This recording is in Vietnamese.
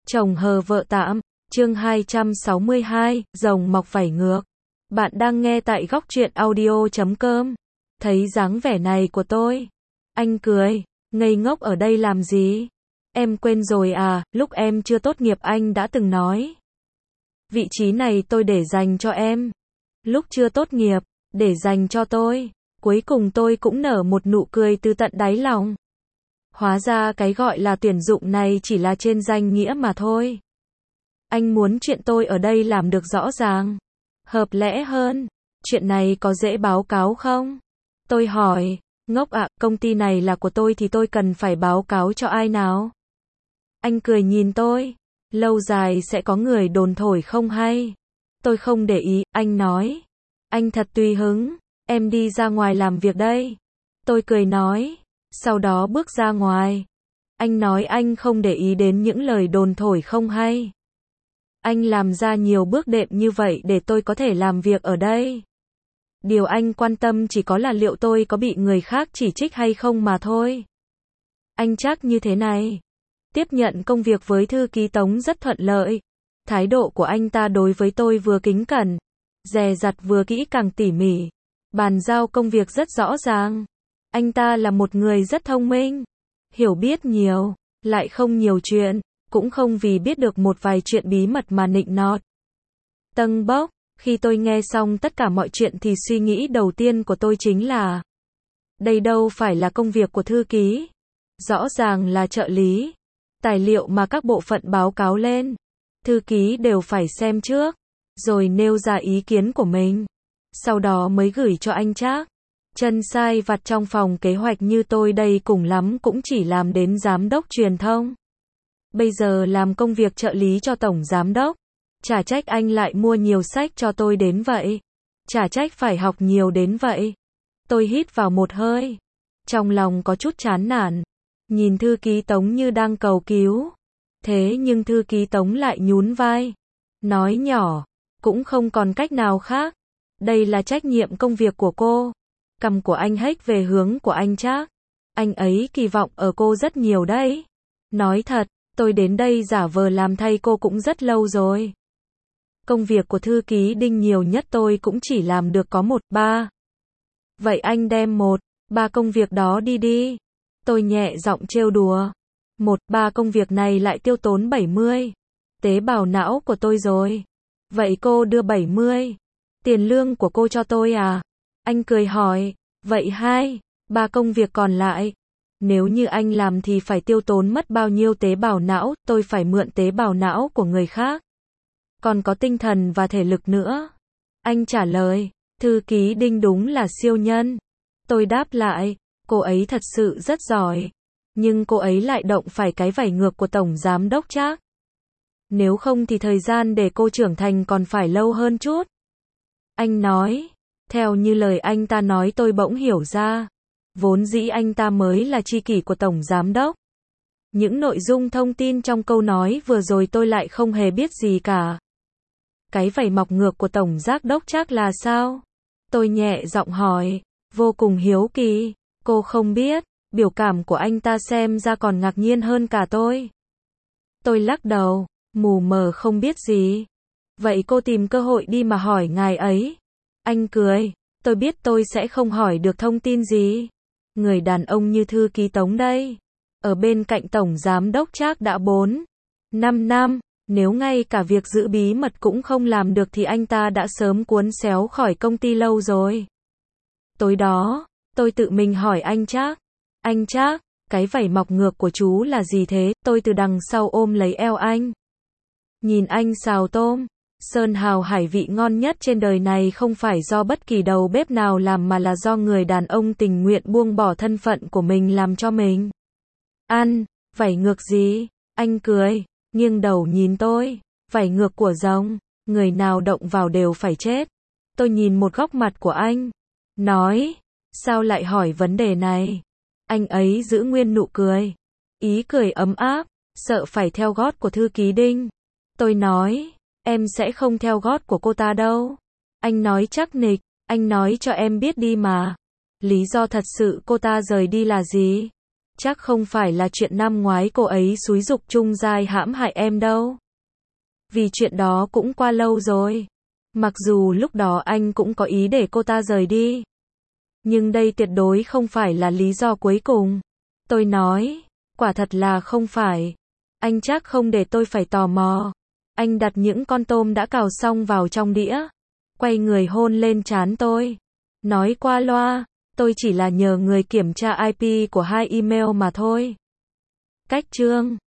Chồng hờ vợ tạm, chương 262, rồng mọc vảy ngược. Bạn đang nghe tại góc truyện audio.com. Thấy dáng vẻ này của tôi, anh cười, ngây ngốc ở đây làm gì? Em quên rồi à, lúc em chưa tốt nghiệp anh đã từng nói. Vị trí này tôi để dành cho em. Lúc chưa tốt nghiệp, để dành cho tôi. Cuối cùng tôi cũng nở một nụ cười từ tận đáy lòng. Hóa ra cái gọi là tuyển dụng này chỉ là trên danh nghĩa mà thôi. Anh muốn chuyện tôi ở đây làm được rõ ràng, hợp lẽ hơn. Chuyện này có dễ báo cáo không? Tôi hỏi, ngốc ạ, công ty này là của tôi thì tôi cần phải báo cáo cho ai nào? Anh cười nhìn tôi, lâu dài sẽ có người đồn thổi không hay. Tôi không để ý, anh nói. Anh thật tùy hứng, em đi ra ngoài làm việc đây. Tôi cười nói, sau đó bước ra ngoài. Anh nói anh không để ý đến những lời đồn thổi không hay. Anh làm ra nhiều bước đệm như vậy để tôi có thể làm việc ở đây. Điều anh quan tâm chỉ có là liệu tôi có bị người khác chỉ trích hay không mà thôi. Anh chắc như thế này. Tiếp nhận công việc với thư ký Tống rất thuận lợi. Thái độ của anh ta đối với tôi vừa kính cẩn, dè dặt vừa kỹ càng tỉ mỉ. Bàn giao công việc rất rõ ràng. Anh ta là một người rất thông minh, hiểu biết nhiều, lại không nhiều chuyện, cũng không vì biết được một vài chuyện bí mật mà nịnh nọt. Tâng bốc, khi tôi nghe xong tất cả mọi chuyện thì suy nghĩ đầu tiên của tôi chính là đây đâu phải là công việc của thư ký, rõ ràng là trợ lý. Tài liệu mà các bộ phận báo cáo lên, thư ký đều phải xem trước, rồi nêu ra ý kiến của mình, sau đó mới gửi cho anh Trác. Chân sai vặt trong phòng kế hoạch như tôi đây cùng lắm cũng chỉ làm đến giám đốc truyền thông. Bây giờ làm công việc trợ lý cho tổng giám đốc. Chả trách anh lại mua nhiều sách cho tôi đến vậy. Chả trách phải học nhiều đến vậy. Tôi hít vào một hơi. Trong lòng có chút chán nản. Nhìn thư ký Tống như đang cầu cứu. Thế nhưng thư ký Tống lại nhún vai. Nói nhỏ, cũng không còn cách nào khác. Đây là trách nhiệm công việc của cô. Cằm của anh hếch về hướng của anh Trác. Anh ấy kỳ vọng ở cô rất nhiều đấy. Nói thật, tôi đến đây giả vờ làm thay cô cũng rất lâu rồi. Công việc của thư ký Đinh nhiều nhất tôi cũng chỉ làm được có 1-3. Vậy anh đem 1-3 công việc đó đi đi. Tôi nhẹ giọng trêu đùa. 1-3 công việc này lại tiêu tốn 70 tế bào não của tôi rồi. Vậy cô đưa 70 tiền lương của cô cho tôi à? Anh cười hỏi, vậy 2-3 công việc còn lại, nếu như anh làm thì phải tiêu tốn mất bao nhiêu tế bào não, tôi phải mượn tế bào não của người khác. Còn có tinh thần và thể lực nữa. Anh trả lời, thư ký Đinh đúng là siêu nhân. Tôi đáp lại, cô ấy thật sự rất giỏi. Nhưng cô ấy lại động phải cái vảy ngược của tổng giám đốc Trác. Nếu không thì thời gian để cô trưởng thành còn phải lâu hơn chút. Anh nói. Theo như lời anh ta nói tôi bỗng hiểu ra. Vốn dĩ anh ta mới là tri kỷ của tổng giám đốc. Những nội dung thông tin trong câu nói vừa rồi tôi lại không hề biết gì cả. Cái vảy mọc ngược của tổng giám đốc Trác là sao? Tôi nhẹ giọng hỏi, vô cùng hiếu kỳ. Cô không biết, biểu cảm của anh ta xem ra còn ngạc nhiên hơn cả tôi. Tôi lắc đầu, mù mờ không biết gì. Vậy cô tìm cơ hội đi mà hỏi ngài ấy. Anh cười, tôi biết tôi sẽ không hỏi được thông tin gì. Người đàn ông như thư ký Tống đây, ở bên cạnh tổng giám đốc Trác đã 4-5 năm, nếu ngay cả việc giữ bí mật cũng không làm được thì anh ta đã sớm cuốn xéo khỏi công ty lâu rồi. Tối đó, tôi tự mình hỏi anh Trác, cái vảy mọc ngược của chú là gì thế? Tôi từ đằng sau ôm lấy eo anh. Nhìn anh xào tôm. Sơn hào hải vị ngon nhất trên đời này không phải do bất kỳ đầu bếp nào làm mà là do người đàn ông tình nguyện buông bỏ thân phận của mình làm cho mình. Ăn, vảy ngược gì? Anh cười, nghiêng đầu nhìn tôi. Vảy ngược của rồng, người nào động vào đều phải chết. Tôi nhìn một góc mặt của anh. Nói, sao lại hỏi vấn đề này? Anh ấy giữ nguyên nụ cười. Ý cười ấm áp, sợ phải theo gót của thư ký Đinh. Tôi nói. Em sẽ không theo gót của cô ta đâu. Anh nói chắc nịch, anh nói cho em biết đi mà. Lý do thật sự cô ta rời đi là gì? Chắc không phải là chuyện năm ngoái cô ấy xúi giục Trung Giai hãm hại em đâu. Vì chuyện đó cũng qua lâu rồi. Mặc dù lúc đó anh cũng có ý để cô ta rời đi. Nhưng đây tuyệt đối không phải là lý do cuối cùng. Tôi nói, quả thật là không phải. Anh chắc không để tôi phải tò mò. Anh đặt những con tôm đã cào xong vào trong đĩa. Quay người hôn lên trán tôi. Nói qua loa, tôi chỉ là nhờ người kiểm tra IP của hai email mà thôi. Cách chương